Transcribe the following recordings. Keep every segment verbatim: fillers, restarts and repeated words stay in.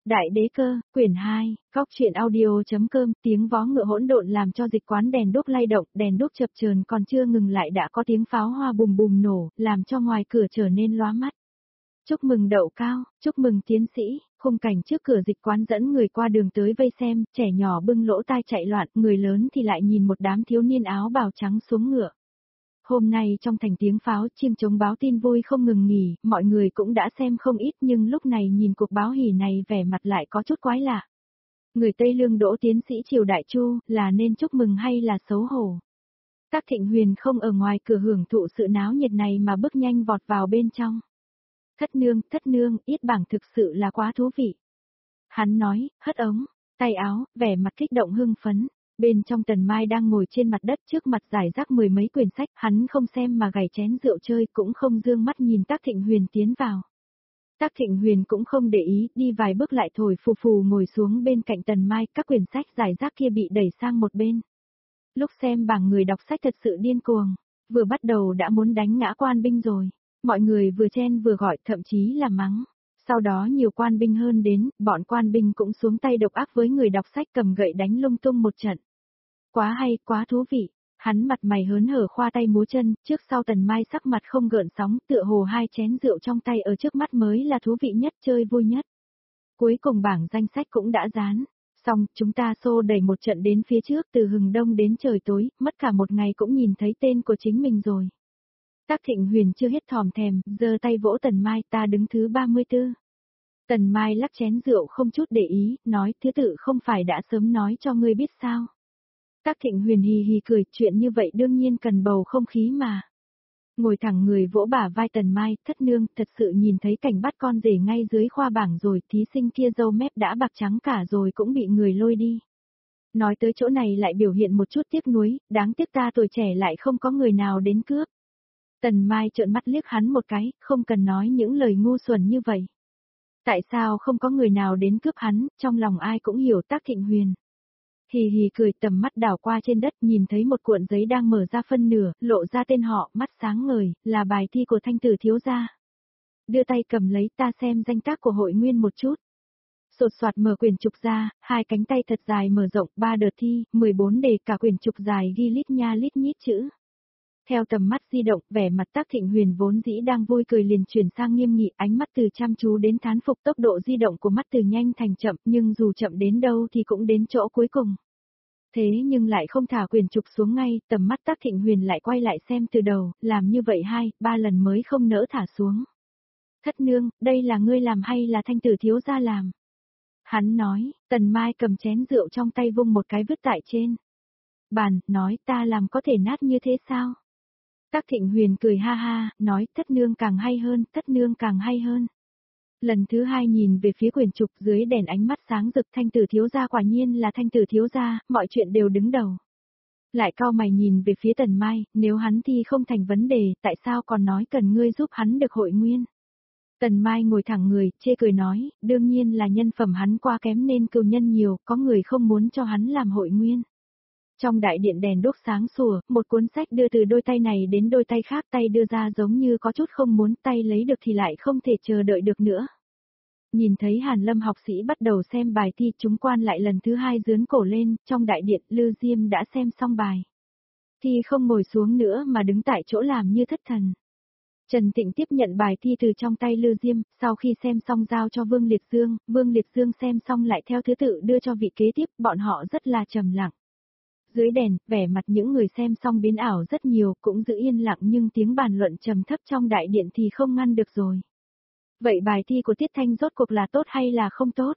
Đại đế cơ, quyển hai, góc truyện audio.com, tiếng vó ngựa hỗn độn làm cho dịch quán đèn đuốc lay động, đèn đuốc chập chờn còn chưa ngừng lại đã có tiếng pháo hoa bùm bùm nổ, làm cho ngoài cửa trở nên lóa mắt. Chúc mừng đậu cao, chúc mừng tiến sĩ, khung cảnh trước cửa dịch quán dẫn người qua đường tới vây xem, trẻ nhỏ bưng lỗ tai chạy loạn, người lớn thì lại nhìn một đám thiếu niên áo bào trắng xuống ngựa. Hôm nay trong thành tiếng pháo chiêng trống báo tin vui không ngừng nghỉ, mọi người cũng đã xem không ít nhưng lúc này nhìn cuộc báo hỉ này vẻ mặt lại có chút quái lạ. Người Tây Lương Đỗ tiến sĩ Triều Đại Chu là nên chúc mừng hay là xấu hổ? Tác Thịnh Huyền không ở ngoài cửa hưởng thụ sự náo nhiệt này mà bước nhanh vọt vào bên trong. Thất nương, thất nương, yết bảng thực sự là quá thú vị. Hắn nói, hất ống, tay áo, vẻ mặt kích động hưng phấn. Bên trong Tần Mai đang ngồi trên mặt đất trước mặt giải rác mười mấy quyển sách, hắn không xem mà gảy chén rượu chơi cũng không dương mắt nhìn Tác Thịnh Huyền tiến vào. Tác Thịnh Huyền cũng không để ý, đi vài bước lại thổi phù phù ngồi xuống bên cạnh Tần Mai, các quyển sách giải rác kia bị đẩy sang một bên. Lúc xem bảng người đọc sách thật sự điên cuồng, vừa bắt đầu đã muốn đánh ngã quan binh rồi, mọi người vừa chen vừa gọi thậm chí là mắng. Sau đó nhiều quan binh hơn đến, bọn quan binh cũng xuống tay độc ác với người đọc sách cầm gậy đánh lung tung một trận. Quá hay, quá thú vị, hắn mặt mày hớn hở khoa tay múa chân, trước sau Tần Mai sắc mặt không gợn sóng, tựa hồ hai chén rượu trong tay ở trước mắt mới là thú vị nhất, chơi vui nhất. Cuối cùng bảng danh sách cũng đã dán, xong, chúng ta xô đẩy một trận đến phía trước từ hừng đông đến trời tối, mất cả một ngày cũng nhìn thấy tên của chính mình rồi. Tác Thịnh Huyền chưa hết thòm thèm, giơ tay vỗ Tần Mai, ta đứng thứ ba mươi tư. Tần Mai lắc chén rượu không chút để ý, nói thứ tự không phải đã sớm nói cho ngươi biết sao. Tác Thịnh Huyền hì hì cười, chuyện như vậy đương nhiên cần bầu không khí mà. Ngồi thẳng người vỗ bả vai Tần Mai, thất nương, thật sự nhìn thấy cảnh bắt con rể ngay dưới khoa bảng rồi, thí sinh kia râu mép đã bạc trắng cả rồi cũng bị người lôi đi. Nói tới chỗ này lại biểu hiện một chút tiếc nuối, đáng tiếc ta tuổi trẻ lại không có người nào đến cướp. Tần Mai trợn mắt liếc hắn một cái, không cần nói những lời ngu xuẩn như vậy. Tại sao không có người nào đến cướp hắn, trong lòng ai cũng hiểu Tác Thịnh Huyền. Hì hì cười, tầm mắt đảo qua trên đất nhìn thấy một cuộn giấy đang mở ra phân nửa, lộ ra tên họ, mắt sáng ngời, là bài thi của Thanh Tử thiếu gia. Đưa tay cầm lấy, ta xem danh tác của hội nguyên một chút. Sột soạt mở quyển trục ra, hai cánh tay thật dài mở rộng, ba đợt thi, mười bốn đề, cả quyển trục dài ghi lít nha lít nhít chữ. Theo tầm mắt di động, vẻ mặt Tác Thịnh Huyền vốn dĩ đang vui cười liền chuyển sang nghiêm nghị, ánh mắt từ chăm chú đến thán phục, tốc độ di động của mắt từ nhanh thành chậm, nhưng dù chậm đến đâu thì cũng đến chỗ cuối cùng. Thế nhưng lại không thả quyển trục xuống ngay, tầm mắt Tác Thịnh Huyền lại quay lại xem từ đầu, làm như vậy hai, ba lần mới không nỡ thả xuống. Thất nương, đây là ngươi làm hay là Thanh Tử thiếu gia làm? Hắn nói, Tần Mai cầm chén rượu trong tay vung một cái vứt tại trên bàn, nói ta làm có thể nát như thế sao? Tác Thịnh Huyền cười ha ha, nói thất nương càng hay hơn, thất nương càng hay hơn. Lần thứ hai nhìn về phía quyển trục dưới đèn ánh mắt sáng rực, Thanh Tử thiếu gia quả nhiên là Thanh Tử thiếu gia, mọi chuyện đều đứng đầu. Lại cau mày nhìn về phía Tần Mai, nếu hắn thi không thành vấn đề, tại sao còn nói cần ngươi giúp hắn được hội nguyên? Tần Mai ngồi thẳng người, chê cười nói, đương nhiên là nhân phẩm hắn quá kém nên cừu nhân nhiều, có người không muốn cho hắn làm hội nguyên. Trong đại điện đèn đuốc sáng sủa, một cuốn sách đưa từ đôi tay này đến đôi tay khác, tay đưa ra giống như có chút không muốn, tay lấy được thì lại không thể chờ đợi được nữa. Nhìn thấy Hàn Lâm học sĩ bắt đầu xem bài thi, chúng quan lại lần thứ hai giương cổ lên, trong đại điện Lư Diêm đã xem xong bài. Thi không ngồi xuống nữa mà đứng tại chỗ làm như thất thần. Trần Tịnh tiếp nhận bài thi từ trong tay Lư Diêm, sau khi xem xong giao cho Vương Liệt Dương, Vương Liệt Dương xem xong lại theo thứ tự đưa cho vị kế tiếp, bọn họ rất là trầm lặng. Dưới đèn, vẻ mặt những người xem xong biến ảo rất nhiều, cũng giữ yên lặng nhưng tiếng bàn luận trầm thấp trong đại điện thì không ngăn được rồi. Vậy bài thi của Tiết Thanh rốt cuộc là tốt hay là không tốt?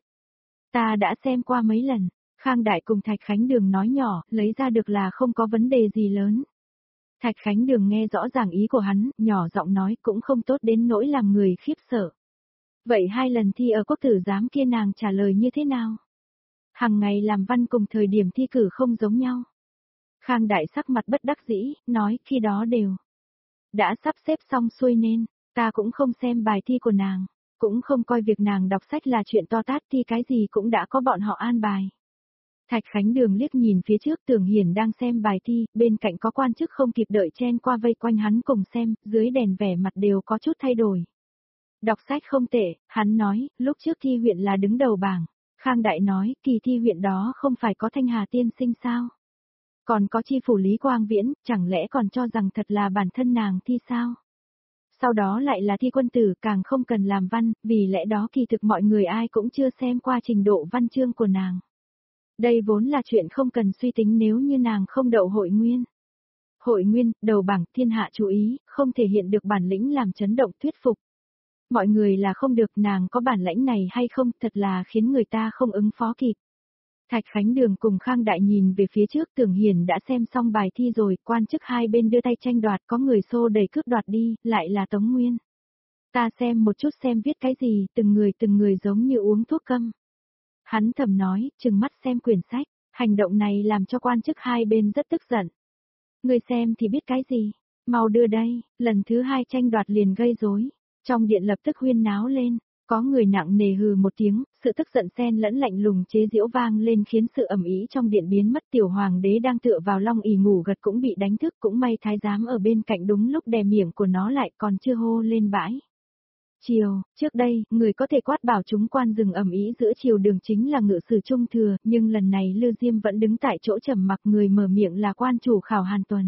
Ta đã xem qua mấy lần, Khang Đại cùng Thạch Khánh Đường nói nhỏ, lấy ra được là không có vấn đề gì lớn. Thạch Khánh Đường nghe rõ ràng ý của hắn, nhỏ giọng nói cũng không tốt đến nỗi làm người khiếp sợ. Vậy hai lần thi ở quốc tử giám kia nàng trả lời như thế nào? Hằng ngày làm văn cùng thời điểm thi cử không giống nhau. Khang Đại sắc mặt bất đắc dĩ, nói khi đó đều đã sắp xếp xong xuôi nên, ta cũng không xem bài thi của nàng, cũng không coi việc nàng đọc sách là chuyện to tát, thi cái gì cũng đã có bọn họ an bài. Thạch Khánh Đường liếc nhìn phía trước, Tưởng Hiển đang xem bài thi, bên cạnh có quan chức không kịp đợi chen qua vây quanh hắn cùng xem, dưới đèn vẻ mặt đều có chút thay đổi. Đọc sách không tệ, hắn nói, lúc trước thi huyện là đứng đầu bảng. Khang Đại nói, kỳ thi huyện đó không phải có Thanh Hà tiên sinh sao? Còn có chi phủ Lý Quang Viễn, chẳng lẽ còn cho rằng thật là bản thân nàng thi sao? Sau đó lại là thi quân tử, càng không cần làm văn, vì lẽ đó kỳ thực mọi người ai cũng chưa xem qua trình độ văn chương của nàng. Đây vốn là chuyện không cần suy tính nếu như nàng không đậu hội nguyên. Hội nguyên, đầu bảng, thiên hạ chú ý, không thể hiện được bản lĩnh làm chấn động thuyết phục. Mọi người là không được, nàng có bản lĩnh này hay không, thật là khiến người ta không ứng phó kịp. Thạch Khánh Đường cùng Khang Đại nhìn về phía trước, Tưởng Hiền đã xem xong bài thi rồi, quan chức hai bên đưa tay tranh đoạt, có người xô đẩy cướp đoạt đi, lại là Tống Nguyên. Ta xem một chút xem viết cái gì, từng người từng người giống như uống thuốc câm. Hắn thầm nói, trừng mắt xem quyển sách, hành động này làm cho quan chức hai bên rất tức giận. Người xem thì biết cái gì, mau đưa đây, lần thứ hai tranh đoạt liền gây rối, trong điện lập tức huyên náo lên. Có người nặng nề hừ một tiếng, sự tức giận xen lẫn lạnh lùng chế giễu vang lên khiến sự ầm ĩ trong điện biến mất. Tiểu hoàng đế đang tựa vào long ỷ ngủ gật cũng bị đánh thức, cũng may thái giám ở bên cạnh đúng lúc đè miệng của nó lại, còn chưa hô lên bãi. Triều, trước đây, người có thể quát bảo chúng quan dừng ầm ĩ giữa triều đường chính là ngự sử Trung Thừa, nhưng lần này Lư Diêm vẫn đứng tại chỗ trầm mặc, người mở miệng là quan chủ khảo Hàn Tuần.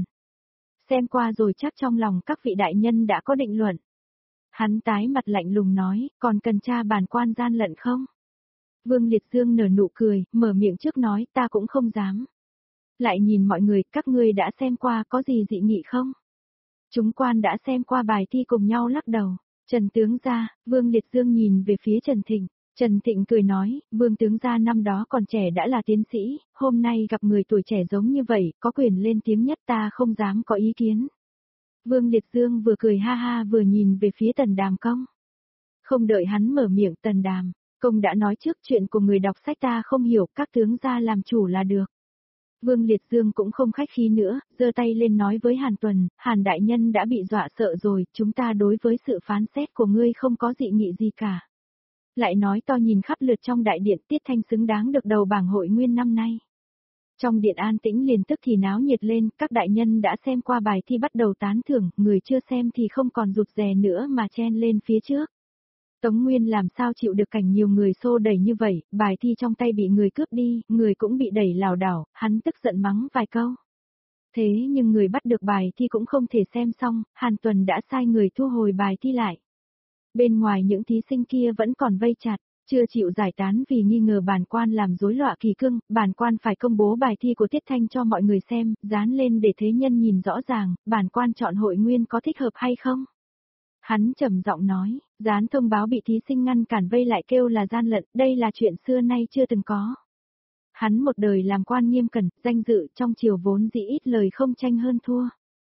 Xem qua rồi chắc trong lòng các vị đại nhân đã có định luận. Hắn tái mặt lạnh lùng nói, còn cần tra bản quan gian lận không? Vương Liệt Dương nở nụ cười, mở miệng trước nói, ta cũng không dám. Lại nhìn mọi người, các ngươi đã xem qua, có gì dị nghị không? Chúng quan đã xem qua bài thi cùng nhau lắc đầu. Trần tướng gia, Vương Liệt Dương nhìn về phía Trần Thịnh. Trần Thịnh cười nói, Vương tướng gia năm đó còn trẻ đã là tiến sĩ, hôm nay gặp người tuổi trẻ giống như vậy, có quyền lên tiếng nhất, ta không dám có ý kiến. Vương Liệt Dương vừa cười ha ha vừa nhìn về phía Tần Đàm Công. Không đợi hắn mở miệng, Tần Đàm Công đã nói trước, chuyện của người đọc sách ta không hiểu, các tướng gia làm chủ là được. Vương Liệt Dương cũng không khách khí nữa, giơ tay lên nói với Hàn Tuần, Hàn đại nhân đã bị dọa sợ rồi, chúng ta đối với sự phán xét của ngươi không có dị nghị gì cả. Lại nói to nhìn khắp lượt trong đại điện, Tiết Thanh xứng đáng được đầu bảng hội nguyên năm nay. Trong điện an tĩnh liền tức thì náo nhiệt lên, các đại nhân đã xem qua bài thi bắt đầu tán thưởng, người chưa xem thì không còn rụt rè nữa mà chen lên phía trước. Tống Nguyên làm sao chịu được cảnh nhiều người xô đẩy như vậy, bài thi trong tay bị người cướp đi, người cũng bị đẩy lảo đảo, hắn tức giận mắng vài câu. Thế nhưng người bắt được bài thi cũng không thể xem xong, Hàn Tuần đã sai người thu hồi bài thi lại. Bên ngoài những thí sinh kia vẫn còn vây chặt, chưa chịu giải tán vì nghi ngờ bản quan làm rối loạn kỳ cương, bản quan phải công bố bài thi của Tiết Thanh cho mọi người xem, dán lên để thế nhân nhìn rõ ràng, bản quan chọn hội nguyên có thích hợp hay không. Hắn trầm giọng nói, dán thông báo bị thí sinh ngăn cản vây lại kêu là gian lận, đây là chuyện xưa nay chưa từng có. Hắn một đời làm quan nghiêm cẩn, danh dự trong triều vốn dĩ ít lời không tranh hơn thua.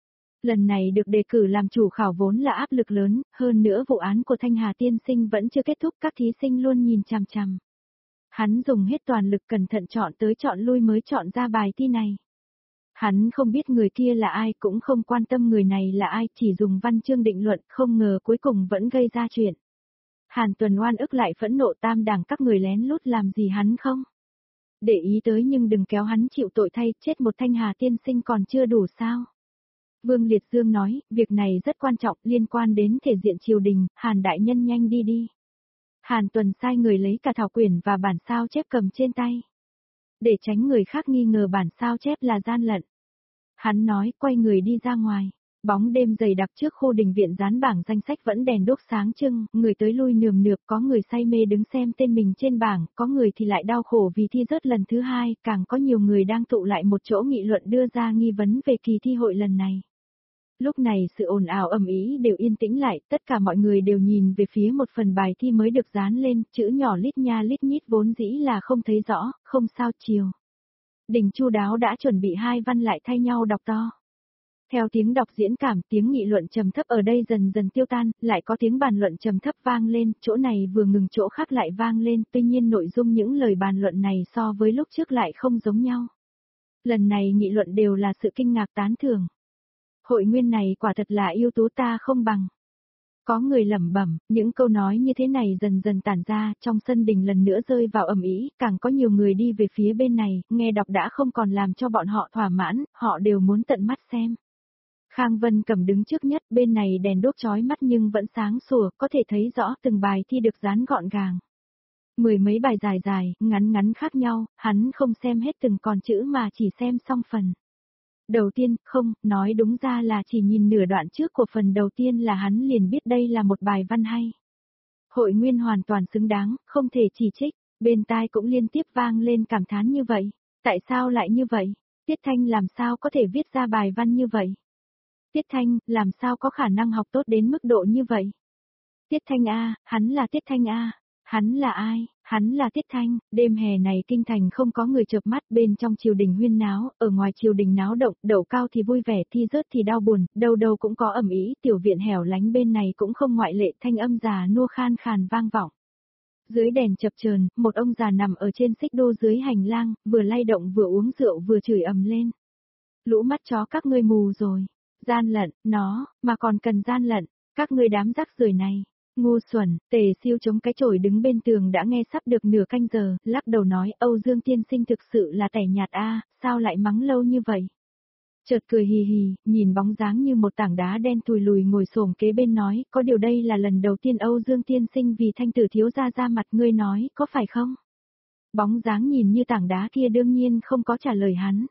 Lần này được đề cử làm chủ khảo vốn là áp lực lớn, hơn nữa vụ án của Thanh Hà tiên sinh vẫn chưa kết thúc, các thí sinh luôn nhìn chằm chằm. Hắn dùng hết toàn lực cẩn thận chọn tới chọn lui mới chọn ra bài thi này. Hắn không biết người kia là ai, cũng không quan tâm người này là ai, chỉ dùng văn chương định luận, không ngờ cuối cùng vẫn gây ra chuyện. Hàn Tuần oan ức lại phẫn nộ, tam đảng các người lén lút làm gì hắn không? Để ý tới nhưng đừng kéo hắn chịu tội thay, chết một Thanh Hà tiên sinh còn chưa đủ sao? Vương Liệt Dương nói, việc này rất quan trọng, liên quan đến thể diện triều đình, Hàn đại nhân nhanh đi đi. Hàn Tuần sai người lấy cả thảo quyển và bản sao chép cầm trên tay. Để tránh người khác nghi ngờ bản sao chép là gian lận. Hắn nói, quay người đi ra ngoài. Bóng đêm dày đặc trước khu đình viện dán bảng danh sách vẫn đèn đốt sáng trưng, người tới lui nườm nượp, có người say mê đứng xem tên mình trên bảng, có người thì lại đau khổ vì thi rớt lần thứ hai, càng có nhiều người đang tụ lại một chỗ nghị luận đưa ra nghi vấn về kỳ thi hội lần này. Lúc này sự ồn ào ầm ĩ đều yên tĩnh lại, tất cả mọi người đều nhìn về phía một phần bài thi mới được dán lên, chữ nhỏ lít nha lít nhít vốn dĩ là không thấy rõ, không sao chiều. Đình chu đáo đã chuẩn bị hai văn lại thay nhau đọc to. Theo tiếng đọc diễn cảm, tiếng nghị luận trầm thấp ở đây dần dần tiêu tan, lại có tiếng bàn luận trầm thấp vang lên, chỗ này vừa ngừng chỗ khác lại vang lên, tuy nhiên nội dung những lời bàn luận này so với lúc trước lại không giống nhau. Lần này nghị luận đều là sự kinh ngạc tán thưởng. Hội nguyên này quả thật là ưu tú, ta không bằng. Có người lẩm bẩm, những câu nói như thế này dần dần tản ra, trong sân đình lần nữa rơi vào ầm ĩ, càng có nhiều người đi về phía bên này, nghe đọc đã không còn làm cho bọn họ thỏa mãn, họ đều muốn tận mắt xem. Khang Vân Cẩm đứng trước nhất, bên này đèn đốt chói mắt nhưng vẫn sáng sủa, có thể thấy rõ từng bài thi được dán gọn gàng. Mười mấy bài dài dài, ngắn ngắn khác nhau, hắn không xem hết từng con chữ mà chỉ xem xong phần. Đầu tiên, không, nói đúng ra là chỉ nhìn nửa đoạn trước của phần đầu tiên là hắn liền biết đây là một bài văn hay. Hội nguyên hoàn toàn xứng đáng, không thể chỉ trích, bên tai cũng liên tiếp vang lên cảm thán như vậy. Tại sao lại như vậy? Tiết Thanh làm sao có thể viết ra bài văn như vậy? Tiết Thanh, làm sao có khả năng học tốt đến mức độ như vậy? Tiết Thanh A, hắn là Tiết Thanh A. Hắn là ai? Hắn là Tiết Thanh. Đêm hè này kinh thành không có người chợp mắt, bên trong triều đình huyên náo, ở ngoài triều đình náo động, đậu cao thì vui vẻ, thi rớt thì đau buồn, đâu đâu cũng có ầm ĩ, tiểu viện hẻo lánh bên này cũng không ngoại lệ, thanh âm già nua khan khàn vang vọng. Dưới đèn chập chờn, một ông già nằm ở trên xích đu dưới hành lang, vừa lay động vừa uống rượu vừa chửi ầm lên. Lũ mắt chó các ngươi mù rồi. Gian lận, nó, mà còn cần gian lận, các ngươi đám rác rưởi này. Ngu xuẩn, Tề Siêu chống cái chổi đứng bên tường đã nghe sắp được nửa canh giờ, lắc đầu nói Âu Dương tiên sinh thực sự là tẻ nhạt a, sao lại mắng lâu như vậy? Chợt cười hì hì, nhìn bóng dáng như một tảng đá đen tùi lùi ngồi xổm kế bên nói, có điều đây là lần đầu tiên Âu Dương tiên sinh vì Thanh tử thiếu gia ra mặt, ngươi nói, có phải không? Bóng dáng nhìn như tảng đá kia đương nhiên không có trả lời hắn.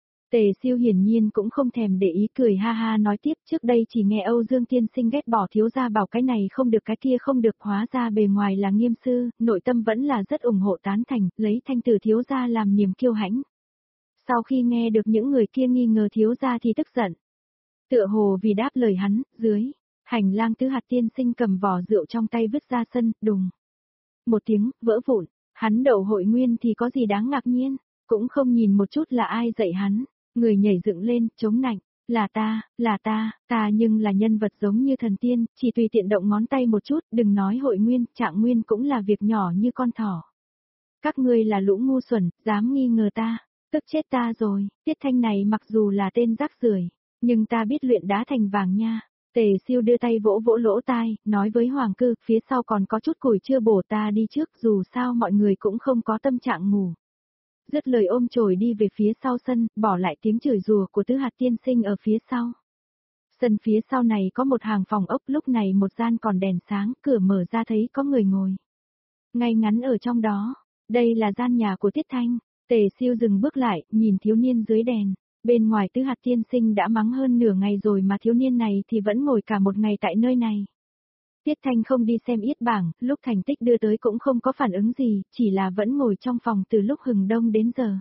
Tề Siêu hiển nhiên cũng không thèm để ý, cười ha ha nói tiếp, trước đây chỉ nghe Âu Dương tiên sinh ghét bỏ thiếu gia bảo cái này không được cái kia không được, hóa ra bề ngoài là nghiêm sư, nội tâm vẫn là rất ủng hộ tán thành, lấy Thanh tử thiếu gia làm niềm kiêu hãnh. Sau khi nghe được những người kia nghi ngờ thiếu gia thì tức giận. Tựa hồ vì đáp lời hắn, dưới hành lang Tứ Hạt tiên sinh cầm vỏ rượu trong tay vứt ra sân, đùng. Một tiếng, vỡ vụn, hắn đậu hội nguyên thì có gì đáng ngạc nhiên, cũng không nhìn một chút là ai dạy hắn. Người nhảy dựng lên, chống nạnh, là ta, là ta, ta nhưng là nhân vật giống như thần tiên, chỉ tùy tiện động ngón tay một chút, đừng nói hội nguyên, trạng nguyên cũng là việc nhỏ như con thỏ. Các ngươi là lũ ngu xuẩn, dám nghi ngờ ta, tức chết ta rồi, Tiết Thanh này mặc dù là tên rác rưởi, nhưng ta biết luyện đá thành vàng nha. Tề Siêu đưa tay vỗ vỗ lỗ tai, nói với Hoàng Cư, phía sau còn có chút củi chưa bổ, ta đi trước, dù sao mọi người cũng không có tâm trạng ngủ. Dứt lời ôm chổi đi về phía sau sân, bỏ lại tiếng chửi rủa của Tứ Hạt tiên sinh ở phía sau. Sân phía sau này có một hàng phòng ốc, lúc này một gian còn đèn sáng, cửa mở ra thấy có người ngồi. Ngay ngắn ở trong đó, đây là gian nhà của Tiết Thanh. Tề Siêu dừng bước lại, nhìn thiếu niên dưới đèn. Bên ngoài Tứ Hạt tiên sinh đã mắng hơn nửa ngày rồi mà thiếu niên này thì vẫn ngồi cả một ngày tại nơi này. Tiết Thanh không đi xem yết bảng, lúc thành tích đưa tới cũng không có phản ứng gì, chỉ là vẫn ngồi trong phòng từ lúc hừng đông đến giờ.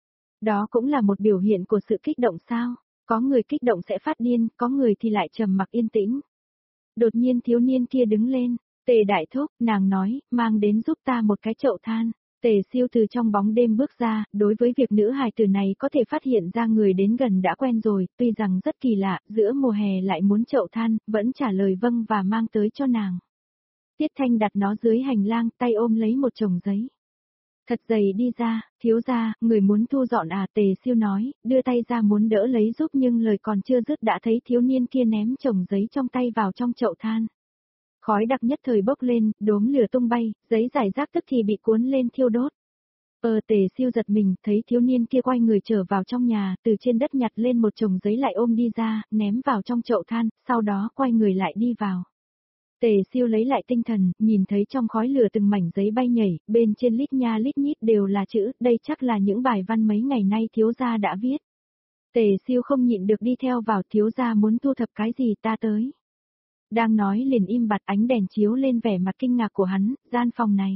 Đó cũng là một biểu hiện của sự kích động sao? Có người kích động sẽ phát điên, có người thì lại trầm mặc yên tĩnh. Đột nhiên thiếu niên kia đứng lên, Tề đại thúc, nàng nói, mang đến giúp ta một cái chậu than. Tề Siêu từ trong bóng đêm bước ra, đối với việc nữ hài tử này có thể phát hiện ra người đến gần đã quen rồi, tuy rằng rất kỳ lạ, giữa mùa hè lại muốn chậu than, vẫn trả lời vâng và mang tới cho nàng. Tiết Thanh đặt nó dưới hành lang, tay ôm lấy một chồng giấy. Thật dày đi ra, thiếu gia, người muốn thu dọn à? Tề Siêu nói, đưa tay ra muốn đỡ lấy giúp nhưng lời còn chưa dứt đã thấy thiếu niên kia ném chồng giấy trong tay vào trong chậu than. Khói đặc nhất thời bốc lên, đốm lửa tung bay, giấy rải rác tức thì bị cuốn lên thiêu đốt. Ờ Tề Siêu giật mình, thấy thiếu niên kia quay người trở vào trong nhà, từ trên đất nhặt lên một chồng giấy lại ôm đi ra, ném vào trong chậu than, sau đó quay người lại đi vào. Tề Siêu lấy lại tinh thần, nhìn thấy trong khói lửa từng mảnh giấy bay nhảy, bên trên lít nha lít nhít đều là chữ, đây chắc là những bài văn mấy ngày nay thiếu gia đã viết. Tề Siêu không nhịn được đi theo vào, thiếu gia muốn thu thập cái gì, ta tới. Đang nói liền im bặt, ánh đèn chiếu lên vẻ mặt kinh ngạc của hắn, gian phòng này.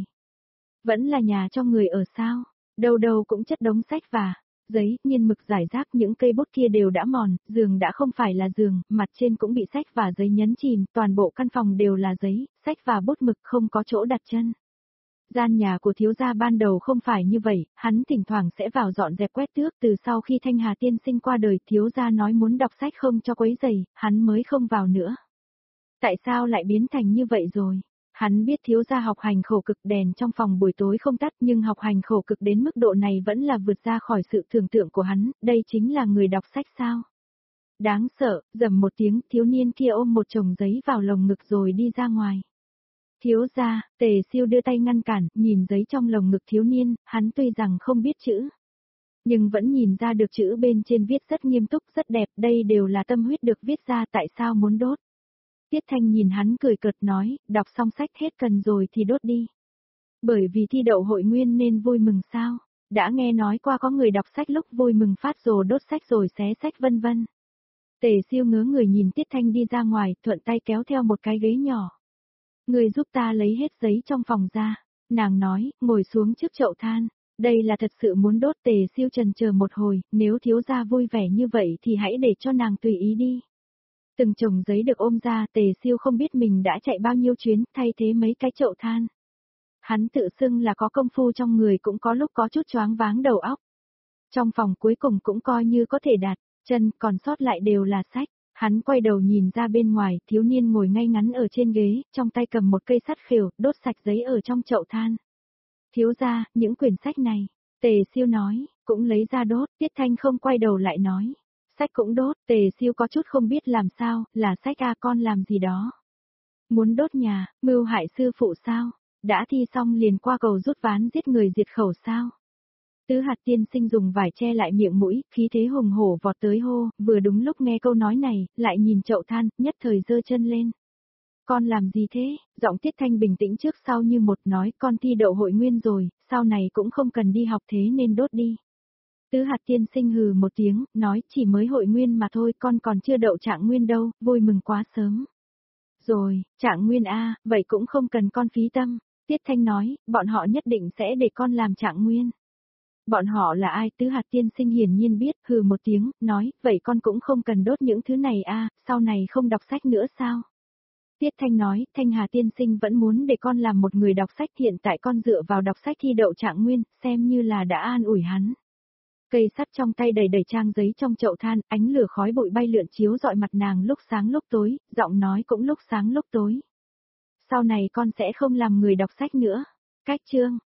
Vẫn là nhà cho người ở sao, đâu đâu cũng chất đống sách và giấy, nghiên mực rải rác, những cây bút kia đều đã mòn, giường đã không phải là giường, mặt trên cũng bị sách và giấy nhấn chìm, toàn bộ căn phòng đều là giấy, sách và bút mực, không có chỗ đặt chân. Gian nhà của thiếu gia ban đầu không phải như vậy, hắn thỉnh thoảng sẽ vào dọn dẹp quét tước, từ sau khi Thanh Hà tiên sinh qua đời, thiếu gia nói muốn đọc sách không cho quấy rầy, hắn mới không vào nữa. Tại sao lại biến thành như vậy rồi? Hắn biết thiếu gia học hành khổ cực, đèn trong phòng buổi tối không tắt, nhưng học hành khổ cực đến mức độ này vẫn là vượt ra khỏi sự tưởng tượng của hắn, đây chính là người đọc sách sao? Đáng sợ, rầm một tiếng, thiếu niên kia ôm một chồng giấy vào lồng ngực rồi đi ra ngoài. Thiếu gia, Tề Siêu đưa tay ngăn cản, nhìn giấy trong lồng ngực thiếu niên, hắn tuy rằng không biết chữ. Nhưng vẫn nhìn ra được chữ bên trên viết rất nghiêm túc, rất đẹp, đây đều là tâm huyết được viết ra, tại sao muốn đốt. Tiết Thanh nhìn hắn cười cợt nói, đọc xong sách hết cần rồi thì đốt đi. Bởi vì thi đậu hội nguyên nên vui mừng sao? Đã nghe nói qua có người đọc sách lúc vui mừng phát rồ đốt sách rồi xé sách vân vân. Tề Siêu ngớ người nhìn Tiết Thanh đi ra ngoài, thuận tay kéo theo một cái ghế nhỏ. Người giúp ta lấy hết giấy trong phòng ra. Nàng nói, ngồi xuống trước chậu than. Đây là thật sự muốn đốt. Tề Siêu trần chờ một hồi, nếu thiếu gia vui vẻ như vậy thì hãy để cho nàng tùy ý đi. Từng chồng giấy được ôm ra, Tề Siêu không biết mình đã chạy bao nhiêu chuyến, thay thế mấy cái chậu than. Hắn tự xưng là có công phu trong người, cũng có lúc có chút choáng váng đầu óc. Trong phòng cuối cùng cũng coi như có thể đạt chân, còn sót lại đều là sách. Hắn quay đầu nhìn ra bên ngoài, thiếu niên ngồi ngay ngắn ở trên ghế, trong tay cầm một cây sắt khều, đốt sạch giấy ở trong chậu than. Thiếu gia, những quyển sách này, Tề Siêu nói, cũng lấy ra đốt. Tiết Thanh không quay đầu lại nói, sách cũng đốt. Tề Siêu có chút không biết làm sao, là sách à, con làm gì đó. Muốn đốt nhà, mưu hại sư phụ sao? Đã thi xong liền qua cầu rút ván giết người diệt khẩu sao? Tứ Hạt tiên sinh dùng vải che lại miệng mũi, khí thế hùng hổ vọt tới hô, vừa đúng lúc nghe câu nói này, lại nhìn chậu than, nhất thời giơ chân lên. Con làm gì thế? Giọng Tiết Thanh bình tĩnh trước sau như một, nói, con thi đậu hội nguyên rồi, sau này cũng không cần đi học thế nên đốt đi. Tứ Hạt tiên sinh hừ một tiếng, nói, chỉ mới hội nguyên mà thôi, con còn chưa đậu trạng nguyên đâu, vui mừng quá sớm. Rồi, trạng nguyên a, vậy cũng không cần con phí tâm. Tiết Thanh nói, bọn họ nhất định sẽ để con làm trạng nguyên. Bọn họ là ai? Tứ Hạt tiên sinh hiển nhiên biết, hừ một tiếng, nói, vậy con cũng không cần đốt những thứ này a, sau này không đọc sách nữa sao? Tiết Thanh nói, Thanh Hà tiên sinh vẫn muốn để con làm một người đọc sách, hiện tại con dựa vào đọc sách thi đậu trạng nguyên, xem như là đã an ủi hắn. Cây sắt trong tay đầy đầy trang giấy trong chậu than, ánh lửa khói bụi bay lượn chiếu rọi mặt nàng lúc sáng lúc tối, giọng nói cũng lúc sáng lúc tối. Sau này con sẽ không làm người đọc sách nữa. Cách chương